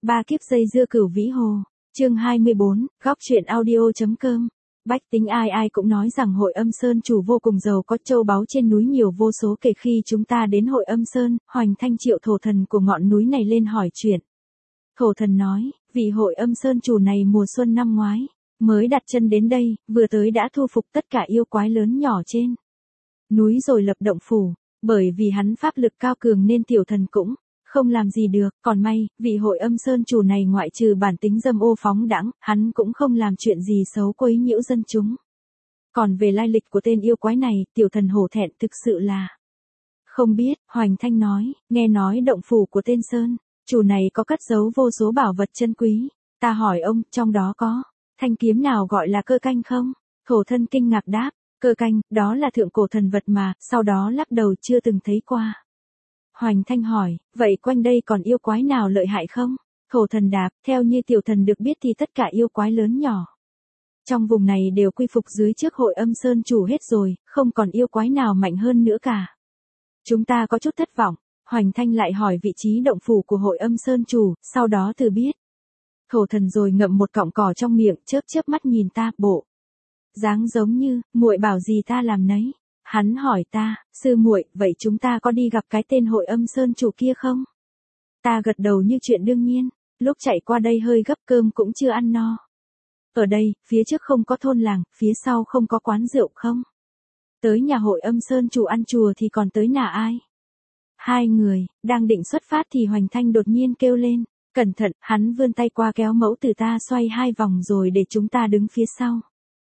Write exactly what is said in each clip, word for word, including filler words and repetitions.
Ba kiếp dây dưa Cửu Vĩ Hồ. Chương hai mươi bốn, góc truyện audio.com. Bách tính ai ai cũng nói rằng Hội Âm Sơn chủ vô cùng giàu có, châu báu trên núi nhiều vô số. Kể khi chúng ta đến Hội Âm Sơn, Hoành Thanh triệu thổ thần của ngọn núi này lên hỏi chuyện. Thổ thần nói, vị Hội Âm Sơn chủ này mùa xuân năm ngoái mới đặt chân đến đây, vừa tới đã thu phục tất cả yêu quái lớn nhỏ trên núi rồi lập động phủ. Bởi vì hắn pháp lực cao cường nên tiểu thần cũng không làm gì được. Còn may, vị Hội Âm Sơn chủ này ngoại trừ bản tính dâm ô phóng đãng, hắn cũng không làm chuyện gì xấu quấy nhiễu dân chúng. Còn về lai lịch của tên yêu quái này, tiểu thần hổ thẹn thực sự là không biết. Hoành Thanh nói, nghe nói động phủ của tên Sơn chủ này có cất giấu vô số bảo vật chân quý. Ta hỏi ông, trong đó có thanh kiếm nào gọi là cơ canh không? Thổ thân kinh ngạc đáp, cơ canh, đó là thượng cổ thần vật mà. Sau đó lắc đầu, chưa từng thấy qua. Hoành Thanh hỏi, vậy quanh đây còn yêu quái nào lợi hại không? Thổ thần đáp, theo như tiểu thần được biết thì tất cả yêu quái lớn nhỏ trong vùng này đều quy phục dưới trước Hội Âm Sơn chủ hết rồi, không còn yêu quái nào mạnh hơn nữa cả. Chúng ta có chút thất vọng. Hoành Thanh lại hỏi vị trí động phủ của Hội Âm Sơn chủ, sau đó từ biết. Thổ thần rồi ngậm một cọng cỏ trong miệng, chớp chớp mắt nhìn ta, bộ dáng giống như muội bảo gì ta làm nấy. Hắn hỏi ta, sư muội, vậy chúng ta có đi gặp cái tên Hội Âm Sơn chủ kia không? Ta gật đầu như chuyện đương nhiên. Lúc chạy qua đây hơi gấp, cơm cũng chưa ăn no. Ở đây, phía trước không có thôn làng, phía sau không có quán rượu không? Tới nhà Hội Âm Sơn chủ ăn chùa thì còn tới nhà ai? Hai người đang định xuất phát thì Hoành Thanh đột nhiên kêu lên, cẩn thận. Hắn vươn tay qua kéo mẫu từ ta xoay hai vòng rồi để chúng ta đứng phía sau.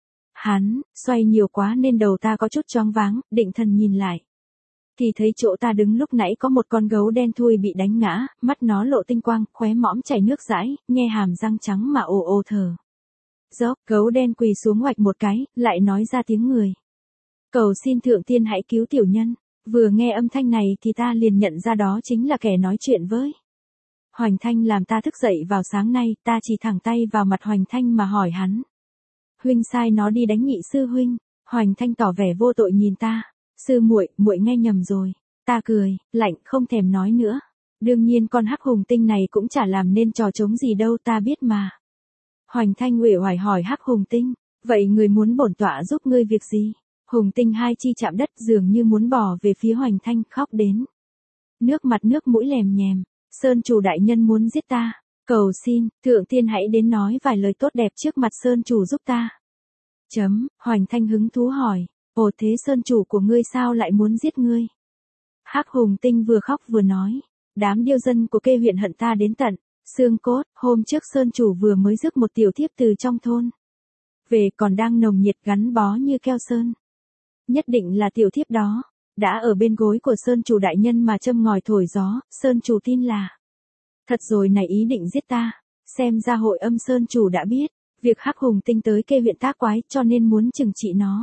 Hắn xoay nhiều quá nên đầu ta có chút choáng váng, định thần nhìn lại thì thấy chỗ ta đứng lúc nãy có một con gấu đen thui bị đánh ngã, mắt nó lộ tinh quang, khóe mõm chảy nước dãi, nghe hàm răng trắng mà ồ ồ thở dốc. Gấu đen quỳ xuống oạch một cái, lại nói ra tiếng người, cầu xin thượng tiên hãy cứu tiểu nhân. Vừa nghe âm thanh này thì ta liền nhận ra đó chính là kẻ nói chuyện với Hoành Thanh làm ta thức dậy vào sáng nay. Ta chỉ thẳng tay vào mặt Hoành Thanh mà hỏi hắn, huynh sai nó đi đánh nhị sư huynh. Hoành Thanh tỏ vẻ vô tội nhìn ta, sư muội, muội nghe nhầm rồi. Ta cười lạnh, không thèm nói nữa. Đương nhiên con hắc hùng tinh này cũng chả làm nên trò trống gì đâu, ta biết mà. Hoành Thanh uể oải hỏi hắc hùng tinh, vậy người muốn bổn tọa giúp ngươi việc gì? Hùng tinh hai chi chạm đất, dường như muốn bò về phía Hoành Thanh, khóc đến nước mặt nước mũi lèm nhèm. Sơn chủ đại nhân muốn giết ta, cầu xin thượng tiên hãy đến nói vài lời tốt đẹp trước mặt Sơn chủ giúp ta. Chấm. Hoành Thanh hứng thú hỏi, ồ thế Sơn chủ của ngươi sao lại muốn giết ngươi? Hắc hùng tinh vừa khóc vừa nói, đám điêu dân của Kê huyện hận ta đến tận xương cốt. Hôm trước Sơn chủ vừa mới rước một tiểu thiếp từ trong thôn về, còn đang nồng nhiệt gắn bó như keo sơn. Nhất định là tiểu thiếp đó đã ở bên gối của Sơn chủ đại nhân mà châm ngòi thổi gió. Sơn chủ tin là thật rồi này, ý định giết ta. Xem ra Hội Âm Sơn chủ đã biết việc hắc hùng tinh tới Kê huyện tác quái, cho nên muốn trừng trị nó.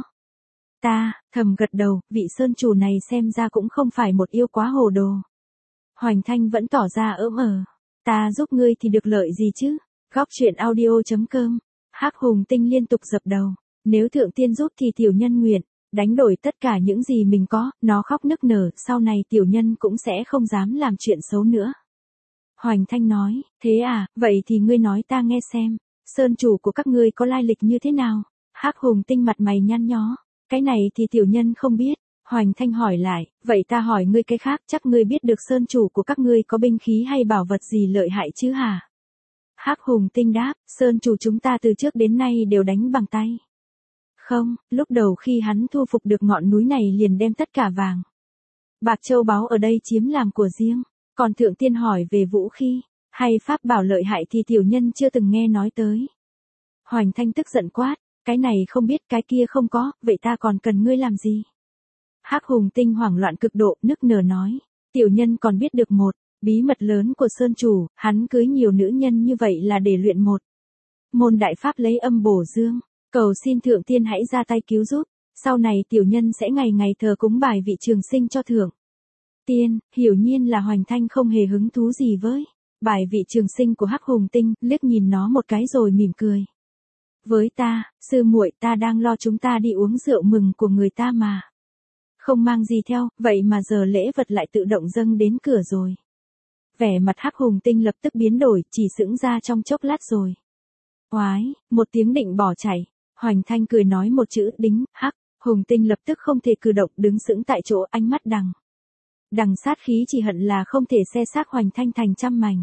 Ta thầm gật đầu, vị Sơn chủ này xem ra cũng không phải một yêu quá hồ đồ. Hoành Thanh vẫn tỏ ra ỡm ờ, ta giúp ngươi thì được lợi gì chứ? Góc truyện audio.com. Hắc hùng tinh liên tục dập đầu, nếu thượng tiên giúp thì tiểu nhân nguyện đánh đổi tất cả những gì mình có. Nó khóc nức nở, sau này tiểu nhân cũng sẽ không dám làm chuyện xấu nữa. Hoành Thanh nói, thế à, vậy thì ngươi nói ta nghe xem, Sơn chủ của các ngươi có lai lịch như thế nào? Hắc hùng tinh mặt mày nhăn nhó, cái này thì tiểu nhân không biết. Hoành Thanh hỏi lại, vậy ta hỏi ngươi cái khác, chắc ngươi biết được Sơn chủ của các ngươi có binh khí hay bảo vật gì lợi hại chứ hả? Hắc hùng tinh đáp, Sơn chủ chúng ta từ trước đến nay đều đánh bằng tay. Không, lúc đầu khi hắn thu phục được ngọn núi này liền đem tất cả vàng bạc châu báu ở đây chiếm làm của riêng. Còn thượng tiên hỏi về vũ khí hay pháp bảo lợi hại thì tiểu nhân chưa từng nghe nói tới. Hoành Thanh tức giận quát, cái này không biết, cái kia không có, vậy ta còn cần ngươi làm gì? Hắc hùng tinh hoảng loạn cực độ, nức nở nói, tiểu nhân còn biết được một bí mật lớn của Sơn chủ. Hắn cưới nhiều nữ nhân như vậy là để luyện một môn đại pháp lấy âm bổ dương. Cầu xin thượng tiên hãy ra tay cứu giúp. Sau này tiểu nhân sẽ ngày ngày thờ cúng bài vị trường sinh cho thượng tiên. Hiểu nhiên là Hoành Thanh không hề hứng thú gì với bài vị trường sinh của hắc hùng tinh, liếc nhìn nó một cái rồi mỉm cười với ta, sư muội, ta đang lo chúng ta đi uống rượu mừng của người ta mà không mang gì theo, vậy mà giờ lễ vật lại tự động dâng đến cửa rồi. Vẻ mặt Hắc Hùng Tinh lập tức biến đổi, chỉ sững ra trong chốc lát rồi. Oái, một tiếng định bỏ chạy. Hoành Thanh cười nói một chữ đính, Hắc Hùng Tinh lập tức không thể cử động, đứng sững tại chỗ, ánh mắt đằng. Đằng sát khí, chỉ hận là không thể xé xác Hoành Thanh thành trăm mảnh.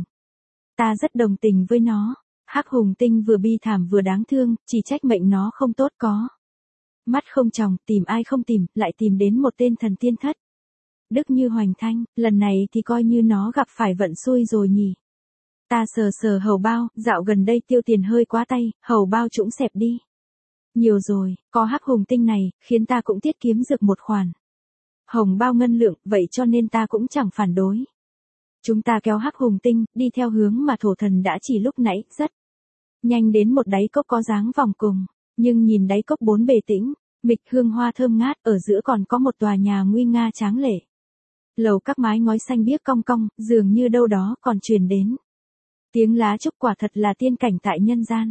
Ta rất đồng tình với nó. Hắc Hùng Tinh vừa bi thảm vừa đáng thương, chỉ trách mệnh nó không tốt có. Mắt không tròng, tìm ai không tìm, lại tìm đến một tên thần tiên thất. Đức như Hoành Thanh, lần này thì coi như nó gặp phải vận xui rồi nhỉ. Ta sờ sờ hầu bao, dạo gần đây tiêu tiền hơi quá tay, hầu bao trũng xẹp đi. Nhiều rồi, có Hắc Hùng Tinh này, khiến ta cũng tiết kiếm được một khoản hồng bao ngân lượng, vậy cho nên ta cũng chẳng phản đối. Chúng ta kéo Hắc Hùng Tinh, đi theo hướng mà thổ thần đã chỉ lúc nãy, rất nhanh đến một đáy cốc có dáng vòng cùng, nhưng nhìn đáy cốc bốn bề tĩnh, mịch hương hoa thơm ngát, ở giữa còn có một tòa nhà nguy nga tráng lệ. Lầu các mái ngói xanh biếc cong cong, dường như đâu đó còn truyền đến tiếng lá trúc, quả thật là tiên cảnh tại nhân gian.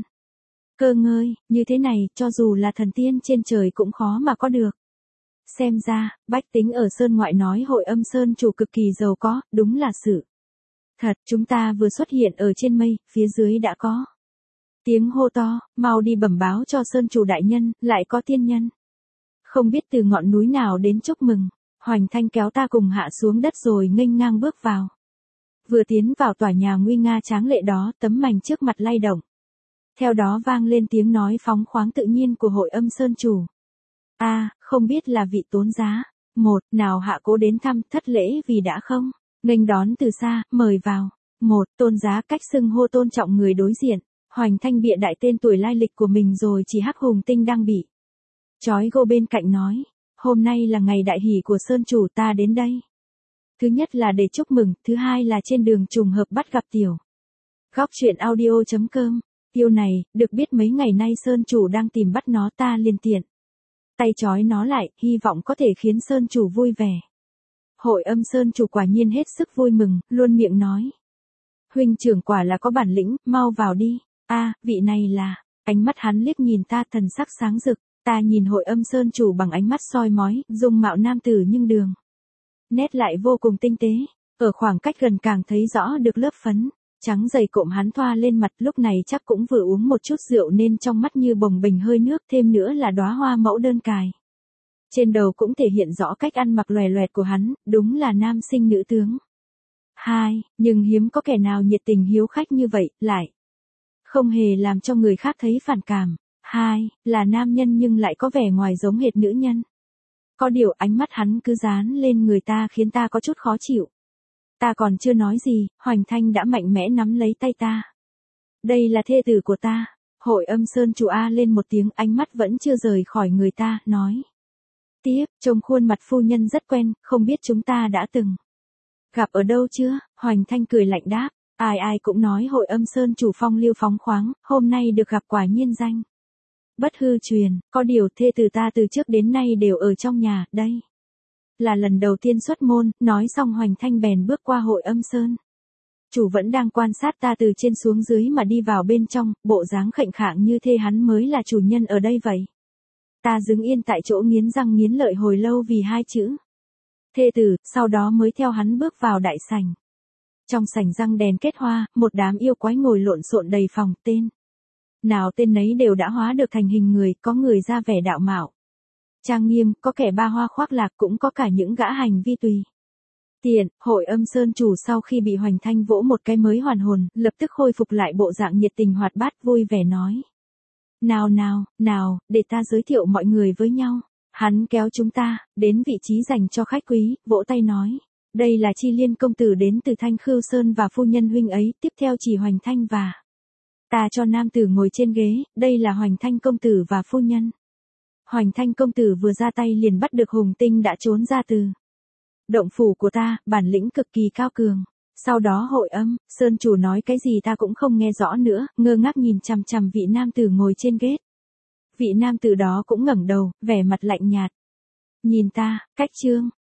Cơ ngơi, như thế này, cho dù là thần tiên trên trời cũng khó mà có được. Xem ra, bách tính ở Sơn Ngoại nói Hội Âm Sơn chủ cực kỳ giàu có, đúng là sự thật. Chúng ta vừa xuất hiện ở trên mây, phía dưới đã có tiếng hô to, mau đi bẩm báo cho Sơn chủ đại nhân, lại có tiên nhân không biết từ ngọn núi nào đến chúc mừng. Hoành Thanh kéo ta cùng hạ xuống đất rồi nghênh ngang bước vào. Vừa tiến vào tòa nhà nguy nga tráng lệ đó, tấm mành trước mặt lay động. Theo đó vang lên tiếng nói phóng khoáng tự nhiên của Hội Âm Sơn chủ. A, à, không biết là vị tốn giá. Một, nào hạ cố đến thăm, thất lễ vì đã không nghênh đón từ xa, mời vào. Một, tôn giá cách xưng hô tôn trọng người đối diện. Hoành Thanh bịa đại tên tuổi lai lịch của mình rồi chỉ Hắc Hùng Tinh đang bị chói gô bên cạnh nói. Hôm nay là ngày đại hỷ của Sơn chủ, ta đến đây. Thứ nhất là để chúc mừng, thứ hai là trên đường trùng hợp bắt gặp tiểu. Góc truyện audio chấm com. Tiêu này, được biết mấy ngày nay Sơn chủ đang tìm bắt nó, ta liền tiện tay trói nó lại, hy vọng có thể khiến Sơn chủ vui vẻ. Hội Âm Sơn chủ quả nhiên hết sức vui mừng, luôn miệng nói. Huynh trưởng quả là có bản lĩnh, mau vào đi. A, à, vị này là. Ánh mắt hắn liếc nhìn ta, thần sắc sáng rực. Ta nhìn Hội Âm Sơn chủ bằng ánh mắt soi mói, dung mạo nam tử nhưng đường nét lại vô cùng tinh tế. Ở khoảng cách gần càng thấy rõ được lớp phấn trắng dày cộm hắn thoa lên mặt, lúc này chắc cũng vừa uống một chút rượu nên trong mắt như bồng bềnh hơi nước, thêm nữa là đóa hoa mẫu đơn cài trên đầu cũng thể hiện rõ cách ăn mặc lòe loẹt của hắn, đúng là nam sinh nữ tướng. Hai, nhưng hiếm có kẻ nào nhiệt tình hiếu khách như vậy, lại không hề làm cho người khác thấy phản cảm. Hai, là nam nhân nhưng lại có vẻ ngoài giống hệt nữ nhân. Có điều ánh mắt hắn cứ dán lên người ta khiến ta có chút khó chịu. Ta còn chưa nói gì, Hoành Thanh đã mạnh mẽ nắm lấy tay ta. Đây là thê tử của ta. Hội Âm Sơn chủ A lên một tiếng, ánh mắt vẫn chưa rời khỏi người ta, nói. Tiếp, trông khuôn mặt phu nhân rất quen, không biết chúng ta đã từng gặp ở đâu chưa? Hoành Thanh cười lạnh đáp. Ai ai cũng nói Hội Âm Sơn chủ phong lưu phóng khoáng, hôm nay được gặp quả nhiên danh bất hư truyền, có điều thê tử ta từ trước đến nay đều ở trong nhà, đây là lần đầu tiên xuất môn. Nói xong Hoành Thanh bèn bước qua Hội Âm Sơn chủ vẫn đang quan sát ta từ trên xuống dưới mà đi vào bên trong, bộ dáng khệnh khạng như thê hắn mới là chủ nhân ở đây vậy. Ta đứng yên tại chỗ nghiến răng nghiến lợi hồi lâu vì hai chữ thê tử, sau đó mới theo hắn bước vào đại sảnh. Trong sảnh răng đèn kết hoa, một đám yêu quái ngồi lộn xộn đầy phòng, tên nào tên nấy đều đã hóa được thành hình người, có người ra vẻ đạo mạo trang nghiêm, có kẻ ba hoa khoác lạc, cũng có cả những gã hành vi tùy tiện. Hội Âm Sơn chủ sau khi bị Hoành Thanh vỗ một cái mới hoàn hồn, lập tức khôi phục lại bộ dạng nhiệt tình hoạt bát, vui vẻ nói. Nào nào, nào, để ta giới thiệu mọi người với nhau. Hắn kéo chúng ta đến vị trí dành cho khách quý, vỗ tay nói. Đây là Chi Liên công tử đến từ Thanh Khưu Sơn và phu nhân huynh ấy, tiếp theo chỉ Hoành Thanh và ta cho nam tử ngồi trên ghế, đây là Hoành Thanh công tử và phu nhân. Hoành Thanh công tử vừa ra tay liền bắt được Hùng Tinh đã trốn ra từ động phủ của ta, bản lĩnh cực kỳ cao cường. Sau đó Hội Âm Sơn chủ nói cái gì ta cũng không nghe rõ nữa, ngơ ngác nhìn chằm chằm vị nam tử ngồi trên ghế. Vị nam tử đó cũng ngẩng đầu, vẻ mặt lạnh nhạt nhìn ta, cách chương